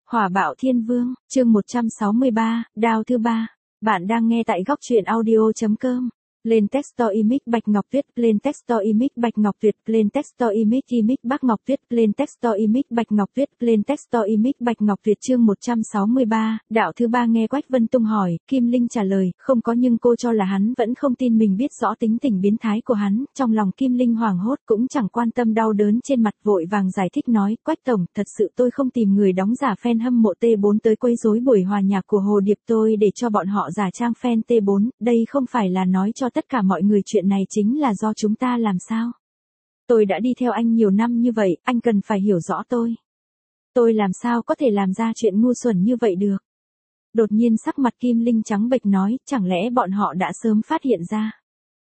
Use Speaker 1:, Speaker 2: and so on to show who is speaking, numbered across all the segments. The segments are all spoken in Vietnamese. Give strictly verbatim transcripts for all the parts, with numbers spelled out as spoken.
Speaker 1: Hỏa bạo thiên vương, chương một trăm sáu mươi ba, đao thứ ba. Bạn đang nghe tại góc truyện audio.com. Lên texto image Bạch Ngọc Tuyết, lên texto image Bạch Ngọc Tuyết, lên texto image image Bạch Ngọc Tuyết, lên texto image Bạch Ngọc Tuyết, lên texto image Bạch Ngọc Tuyết chương một trăm sáu mươi ba, đạo thứ ba nghe Quách Vân Tung hỏi, Kim Linh trả lời, không có nhưng cô cho là hắn vẫn không tin mình biết rõ tính tình biến thái của hắn, trong lòng Kim Linh hoảng hốt cũng chẳng quan tâm đau đớn trên mặt vội vàng giải thích nói, Quách Tổng, thật sự tôi không tìm người đóng giả fan hâm mộ T bốn tới quấy rối buổi hòa nhạc của Hồ Điệp tôi để cho bọn họ giả trang fan T bốn, đây không phải là nói cho tất cả mọi người chuyện này chính là do chúng ta làm sao. Tôi đã đi theo anh nhiều năm như vậy, anh cần phải hiểu rõ tôi. Tôi làm sao có thể làm ra chuyện ngu xuẩn như vậy được. Đột nhiên sắc mặt Kim Linh trắng bệch nói, chẳng lẽ bọn họ đã sớm phát hiện ra.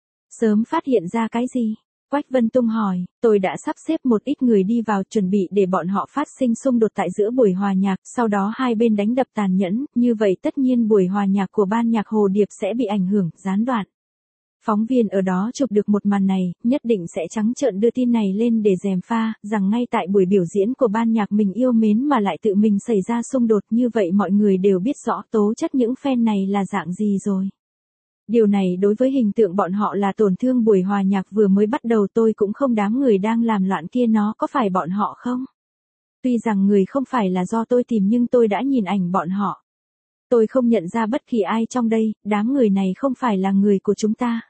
Speaker 1: Sớm phát hiện ra cái gì? Quách Vân Tung hỏi, tôi đã sắp xếp một ít người đi vào chuẩn bị để bọn họ phát sinh xung đột tại giữa buổi hòa nhạc, sau đó hai bên đánh đập tàn nhẫn, như vậy tất nhiên buổi hòa nhạc của ban nhạc Hồ Điệp sẽ bị ảnh hưởng, gián đoạn. Phóng viên ở đó chụp được một màn này, nhất định sẽ trắng trợn đưa tin này lên để gièm pha, rằng ngay tại buổi biểu diễn của ban nhạc mình yêu mến mà lại tự mình xảy ra xung đột, như vậy mọi người đều biết rõ tố chất những fan này là dạng gì rồi. Điều này đối với hình tượng bọn họ là tổn thương. Buổi hòa nhạc vừa mới bắt đầu tôi cũng không đám người đang làm loạn kia nó có phải bọn họ không? Tuy rằng người không phải là do tôi tìm nhưng tôi đã nhìn ảnh bọn họ. Tôi không nhận ra bất kỳ ai trong đây, đám người này không phải là người của chúng ta.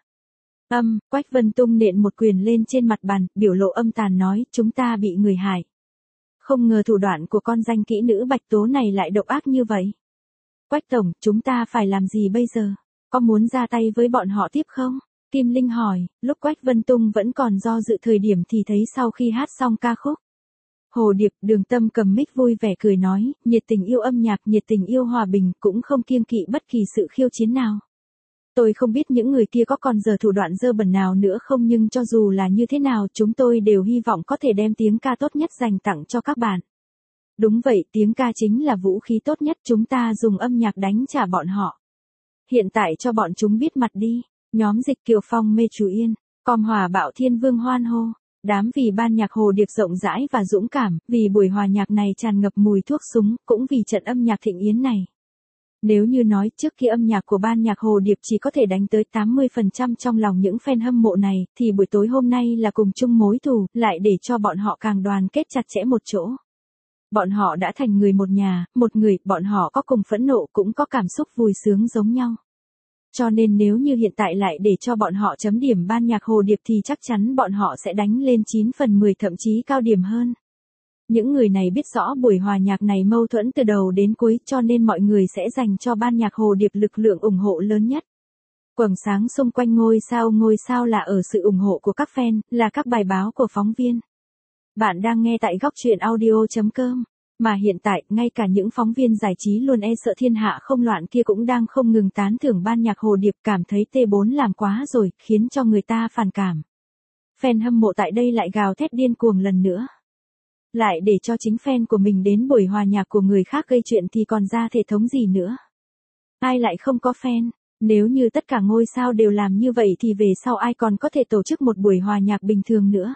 Speaker 1: Âm, Quách Vân Tung nện một quyền lên trên mặt bàn, biểu lộ âm tàn nói, chúng ta bị người hại. Không ngờ thủ đoạn của con danh kỹ nữ Bạch Tố này lại độc ác như vậy. Quách Tổng, chúng ta phải làm gì bây giờ? Có muốn ra tay với bọn họ tiếp không? Kim Linh hỏi, lúc Quách Vân Tung vẫn còn do dự thời điểm thì thấy sau khi hát xong ca khúc. Hồ Điệp, Đường Tâm cầm mic vui vẻ cười nói, nhiệt tình yêu âm nhạc, nhiệt tình yêu hòa bình, cũng không kiêng kỵ bất kỳ sự khiêu chiến nào. Tôi không biết những người kia có còn giờ thủ đoạn dơ bẩn nào nữa không nhưng cho dù là như thế nào chúng tôi đều hy vọng có thể đem tiếng ca tốt nhất dành tặng cho các bạn. Đúng vậy, tiếng ca chính là vũ khí tốt nhất, chúng ta dùng âm nhạc đánh trả bọn họ. Hiện tại cho bọn chúng biết mặt đi. Nhóm Dịch Kiều Phong mê chú yên, com Hòa Bạo Thiên Vương hoan hô. Đám vì ban nhạc Hồ Điệp rộng rãi và dũng cảm, vì buổi hòa nhạc này tràn ngập mùi thuốc súng, cũng vì trận âm nhạc thịnh yến này. Nếu như nói trước khi âm nhạc của ban nhạc Hồ Điệp chỉ có thể đánh tới tám mươi phần trăm trong lòng những fan hâm mộ này, thì buổi tối hôm nay là cùng chung mối thù, lại để cho bọn họ càng đoàn kết chặt chẽ một chỗ. Bọn họ đã thành người một nhà, một người, bọn họ có cùng phẫn nộ cũng có cảm xúc vui sướng giống nhau. Cho nên nếu như hiện tại lại để cho bọn họ chấm điểm ban nhạc Hồ Điệp thì chắc chắn bọn họ sẽ đánh lên chín phần mười thậm chí cao điểm hơn. Những người này biết rõ buổi hòa nhạc này mâu thuẫn từ đầu đến cuối cho nên mọi người sẽ dành cho ban nhạc Hồ Điệp lực lượng ủng hộ lớn nhất. Quầng sáng xung quanh ngôi sao, ngôi sao là ở sự ủng hộ của các fan, là các bài báo của phóng viên. Bạn đang nghe tại góc truyện audio.com. Mà hiện tại, ngay cả những phóng viên giải trí luôn e sợ thiên hạ không loạn kia cũng đang không ngừng tán thưởng ban nhạc Hồ Điệp, cảm thấy T bốn làm quá rồi, khiến cho người ta phản cảm. Fan hâm mộ tại đây lại gào thét điên cuồng lần nữa. Lại để cho chính fan của mình đến buổi hòa nhạc của người khác gây chuyện thì còn ra thể thống gì nữa. Ai lại không có fan? Nếu như tất cả ngôi sao đều làm như vậy thì về sau ai còn có thể tổ chức một buổi hòa nhạc bình thường nữa.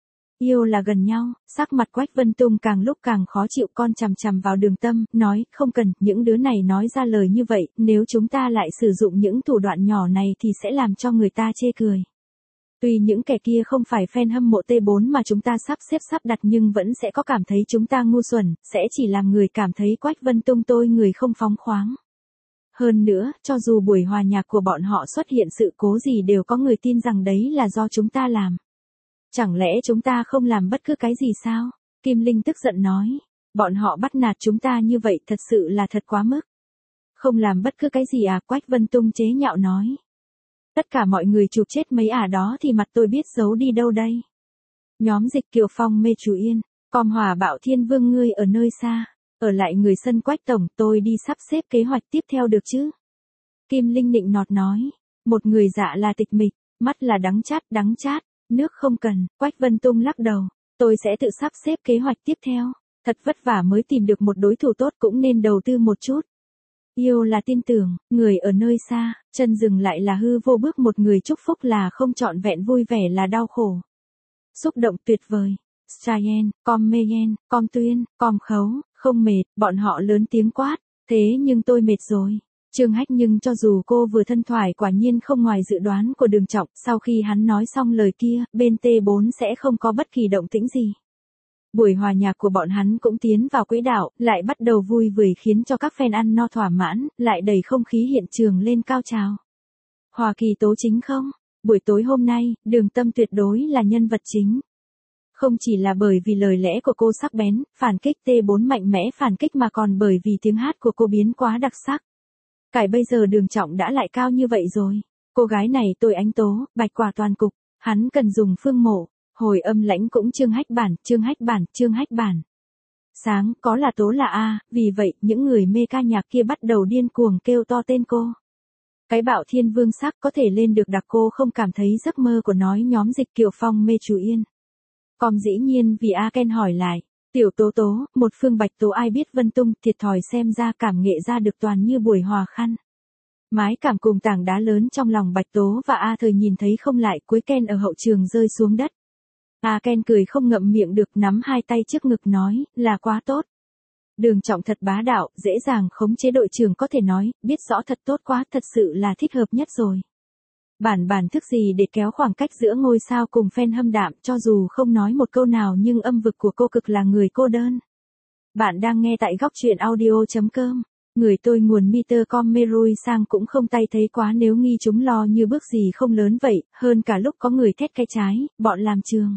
Speaker 1: Yêu là gần nhau, sắc mặt Quách Vân Tung càng lúc càng khó chịu, con chằm chằm vào Đường Tâm, nói, không cần, những đứa này nói ra lời như vậy, nếu chúng ta lại sử dụng những thủ đoạn nhỏ này thì sẽ làm cho người ta chê cười. Tuy những kẻ kia không phải fan hâm mộ T bốn mà chúng ta sắp xếp sắp đặt nhưng vẫn sẽ có cảm thấy chúng ta ngu xuẩn, sẽ chỉ làm người cảm thấy Quách Vân Tung tôi người không phóng khoáng. Hơn nữa, cho dù buổi hòa nhạc của bọn họ xuất hiện sự cố gì đều có người tin rằng đấy là do chúng ta làm. Chẳng lẽ chúng ta không làm bất cứ cái gì sao? Kim Linh tức giận nói. Bọn họ bắt nạt chúng ta như vậy thật sự là thật quá mức. Không làm bất cứ cái gì à? Quách Vân Tung chế nhạo nói. Tất cả mọi người chụp chết mấy ả đó thì mặt tôi biết giấu đi đâu đây. Nhóm Dịch Kiều Phong mê chú yên. Com Hòa Bạo Thiên Vương ngươi ở nơi xa. Ở lại người sân Quách Tổng, tôi đi sắp xếp kế hoạch tiếp theo được chứ? Kim Linh nịnh nọt nói. Một người dạ là tịch mịch, mắt là đắng chát, đắng chát. Nước không cần, Quách Vân Tung lắc đầu. Tôi sẽ tự sắp xếp kế hoạch tiếp theo. Thật vất vả mới tìm được một đối thủ tốt cũng nên đầu tư một chút. Yêu là tin tưởng, người ở nơi xa, chân dừng lại là hư vô, bước một người chúc phúc là không trọn vẹn, vui vẻ là đau khổ. Xúc động tuyệt vời. Strayen, Com Meyen, Com Tuyên, Com Khấu, không mệt, bọn họ lớn tiếng quát, thế nhưng tôi mệt rồi. Trương Hách nhưng cho dù cô vừa thân thoại quả nhiên không ngoài dự đoán của Đường Trọng, sau khi hắn nói xong lời kia, bên T bốn sẽ không có bất kỳ động tĩnh gì. Buổi hòa nhạc của bọn hắn cũng tiến vào quỹ đạo, lại bắt đầu vui vời khiến cho các fan ăn no thỏa mãn, lại đẩy không khí hiện trường lên cao trào. Hòa Kỳ tố chính không? Buổi tối hôm nay, Đường Tâm tuyệt đối là nhân vật chính. Không chỉ là bởi vì lời lẽ của cô sắc bén, phản kích T bốn mạnh mẽ phản kích mà còn bởi vì tiếng hát của cô biến quá đặc sắc. Cải bây giờ Đường Trọng đã lại cao như vậy rồi. Cô gái này tôi ánh tố, bạch quả toàn cục, hắn cần dùng phương mộ, hồi âm lãnh cũng Trương Hách bản, Trương Hách bản, Trương Hách bản. Sáng, có là tố là A, vì vậy những người mê ca nhạc kia bắt đầu điên cuồng kêu to tên cô. Cái bạo thiên vương sắc có thể lên được đặc cô không cảm thấy giấc mơ của nói nhóm Dịch Kiều Phong mê chú yên. Còn dĩ nhiên vì A Ken hỏi lại, tiểu tố tố, một phương bạch tố ai biết vân tung, thiệt thòi xem ra cảm nghệ ra được toàn như buổi hòa khăn. Mái cảm cùng tảng đá lớn trong lòng bạch tố và A thời nhìn thấy không lại, cuối Ken ở hậu trường rơi xuống đất. A Ken cười không ngậm miệng được, nắm hai tay trước ngực nói, là quá tốt. Đường Trọng thật bá đạo, dễ dàng khống chế đội trưởng có thể nói, biết rõ thật tốt quá, thật sự là thích hợp nhất rồi. Bản bản thức gì để kéo khoảng cách giữa ngôi sao cùng fan hâm đạm, cho dù không nói một câu nào nhưng âm vực của cô cực là người cô đơn. Bạn đang nghe tại góc truyện audio chấm com. Người tôi nguồn meter com Merui sang cũng không tay thấy quá nếu nghi chúng lo như bước gì không lớn vậy, hơn cả lúc có người thét cái trái, bọn làm trường.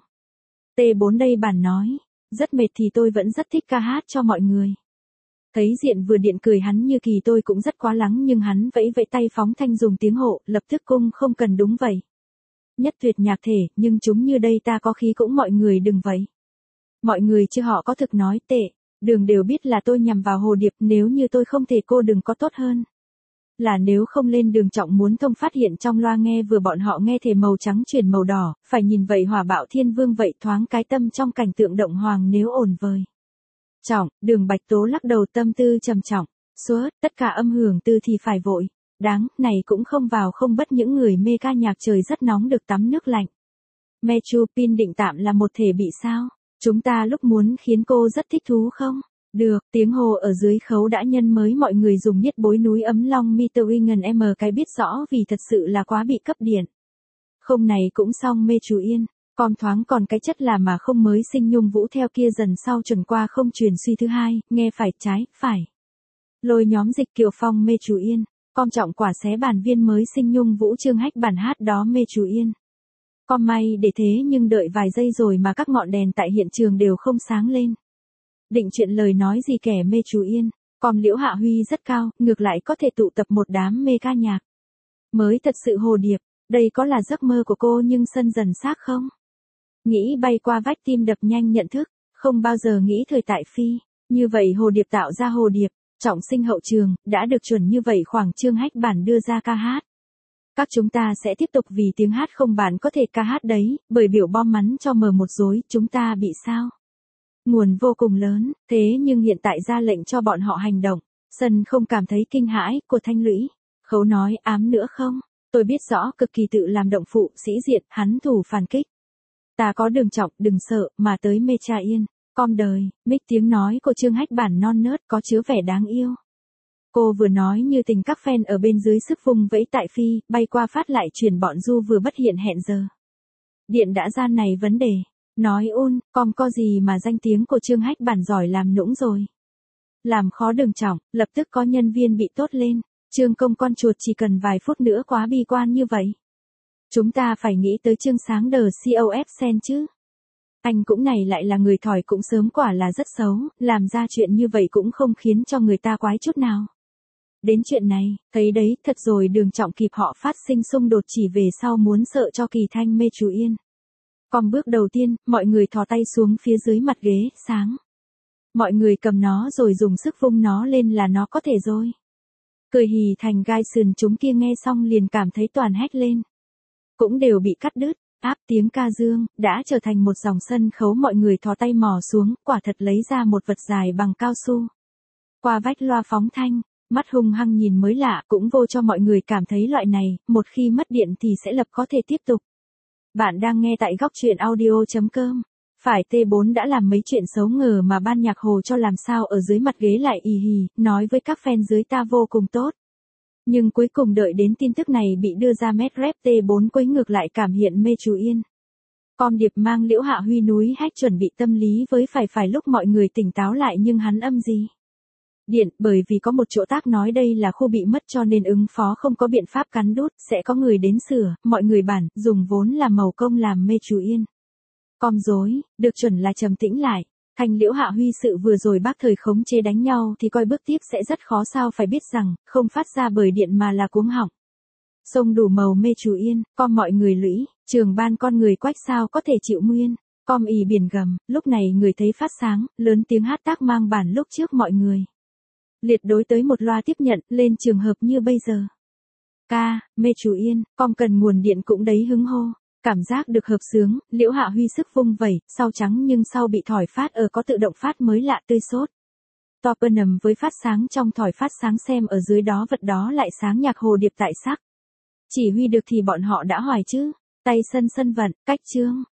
Speaker 1: T bốn đây bản nói, rất mệt thì tôi vẫn rất thích ca hát cho mọi người. Thấy Diện vừa điện cười hắn như kỳ tôi cũng rất quá lắng nhưng hắn vẫy vẫy tay phóng thanh dùng tiếng hộ, lập tức cung không cần đúng vậy. Nhất tuyệt nhạc thể, nhưng chúng như đây ta có khí cũng mọi người đừng vậy. Mọi người chứ họ có thực nói tệ, Đường đều biết là tôi nhằm vào Hồ Điệp, nếu như tôi không thể cô đừng có tốt hơn. Là nếu không lên Đường Trọng muốn thông phát hiện trong loa nghe vừa bọn họ nghe thể màu trắng chuyển màu đỏ, phải nhìn vậy hỏa bạo thiên vương vậy thoáng cái tâm trong cảnh tượng động hoàng nếu ổn vời. Trọng, Đường Bạch Tố lắc đầu tâm tư trầm trọng, suốt, tất cả âm hưởng tư thì phải vội, đáng, này cũng không vào không bất những người mê ca nhạc trời rất nóng được tắm nước lạnh. Metro Pin định tạm là một thể bị sao? Chúng ta lúc muốn khiến cô rất thích thú không? Được, tiếng hồ ở dưới khấu đã nhân mới mọi người dùng nhất bối núi ấm long metering m cái biết rõ vì thật sự là quá bị cấp điện. Không này cũng xong mê chú yên. Con thoáng còn cái chất là mà không mới sinh nhung vũ theo kia dần sau chuẩn qua không truyền suy thứ hai, nghe phải trái, phải. Lôi nhóm Dịch Kiều Phong mê chú yên, con trọng quả xé bản viên mới sinh nhung vũ Trương Hách bản hát đó mê chú yên. Con may để thế nhưng đợi vài giây rồi mà các ngọn đèn tại hiện trường đều không sáng lên. Định chuyện lời nói gì kẻ mê chú yên, còn Liễu Hạ Huy rất cao, ngược lại có thể tụ tập một đám mê ca nhạc. Mới thật sự Hồ Điệp, đây có là giấc mơ của cô nhưng sân dần xác không? Nghĩ bay qua vách tim đập nhanh nhận thức, không bao giờ nghĩ thời tại phi, như vậy Hồ Điệp tạo ra Hồ Điệp, trọng sinh hậu trường, đã được chuẩn như vậy khoảng Trương Hách bản đưa ra ca hát. Các chúng ta sẽ tiếp tục vì tiếng hát không bản có thể ca hát đấy, bởi biểu bom mắn cho mờ một dối, chúng ta bị sao? Nguồn vô cùng lớn, thế nhưng hiện tại ra lệnh cho bọn họ hành động, sân không cảm thấy kinh hãi, của Thanh Lũy. Khấu nói ám nữa không? Tôi biết rõ cực kỳ tự làm động phụ, sĩ diện, hắn thủ phản kích. Ta có Đường Trọng, đừng sợ, mà tới mê cha yên, con đời, mích tiếng nói của Trương Hách bản non nớt có chứa vẻ đáng yêu. Cô vừa nói như tình các fan ở bên dưới sức vung vẫy tại phi, bay qua phát lại truyền bọn du vừa bất hiện hẹn giờ. Điện đã ra này vấn đề, nói ôn, còn có gì mà danh tiếng của Trương Hách bản giỏi làm nũng rồi. Làm khó Đường Trọng, lập tức có nhân viên bị tốt lên, Trương công con chuột chỉ cần vài phút nữa quá bi quan như vậy. Chúng ta phải nghĩ tới Trương Sáng đờ cô ép sen chứ. Anh cũng này lại là người thỏi cũng sớm quả là rất xấu, làm ra chuyện như vậy cũng không khiến cho người ta quái chút nào. Đến chuyện này, thấy đấy, thật rồi Đường Trọng kịp họ phát sinh xung đột chỉ về sau muốn sợ cho Kỳ Thanh mê chú yên. Còn bước đầu tiên, mọi người thò tay xuống phía dưới mặt ghế, sáng. Mọi người cầm nó rồi dùng sức vung nó lên là nó có thể rồi. Cười hì thành gai sườn chúng kia nghe xong liền cảm thấy toàn hét lên. Cũng đều bị cắt đứt, áp tiếng ca dương, đã trở thành một dòng sân khấu mọi người thò tay mò xuống, quả thật lấy ra một vật dài bằng cao su. Qua vách loa phóng thanh, mắt hung hăng nhìn mới lạ cũng vô cho mọi người cảm thấy loại này, một khi mất điện thì sẽ lập có thể tiếp tục. Bạn đang nghe tại góc truyện audio chấm com. Phải T bốn đã làm mấy chuyện xấu ngờ mà ban nhạc Hồ cho làm sao ở dưới mặt ghế lại ì hì, nói với các fan dưới ta vô cùng tốt. Nhưng cuối cùng đợi đến tin tức này bị đưa ra Met Rep T bốn quấy ngược lại cảm hiện mê chú yên. Com điệp mang Liễu Hạ Huy núi hách chuẩn bị tâm lý với phải phải lúc mọi người tỉnh táo lại nhưng hắn âm gì. Điện, bởi vì có một chỗ tác nói đây là khu bị mất cho nên ứng phó không có biện pháp cắn đút, sẽ có người đến sửa, mọi người bản, dùng vốn là màu công làm mê chú yên. Com dối, được chuẩn là trầm tĩnh lại. Thành Liễu Hạ Huy sự vừa rồi bác thời khống chế đánh nhau thì coi bước tiếp sẽ rất khó sao phải biết rằng, không phát ra bởi điện mà là cuống họng. Sông đủ màu mê chú yên, com mọi người lũy, trường ban con người quách sao có thể chịu nguyên. Com ì biển gầm, lúc này người thấy phát sáng, lớn tiếng hát tác mang bản lúc trước mọi người. Liệt đối tới một loa tiếp nhận, lên trường hợp như bây giờ. Ca, mê chú yên, com cần nguồn điện cũng đấy hứng hô. Cảm giác được hợp sướng, Liễu Hạ Huy sức vung vẩy, sau trắng nhưng sau bị thỏi phát ở có tự động phát mới lạ tươi sốt. Topper nằm với phát sáng trong thỏi phát sáng xem ở dưới đó vật đó lại sáng nhạc hồ điệp tại sắc. Chỉ huy được thì bọn họ đã hoài chứ. Tay sân sân vận, cách chương.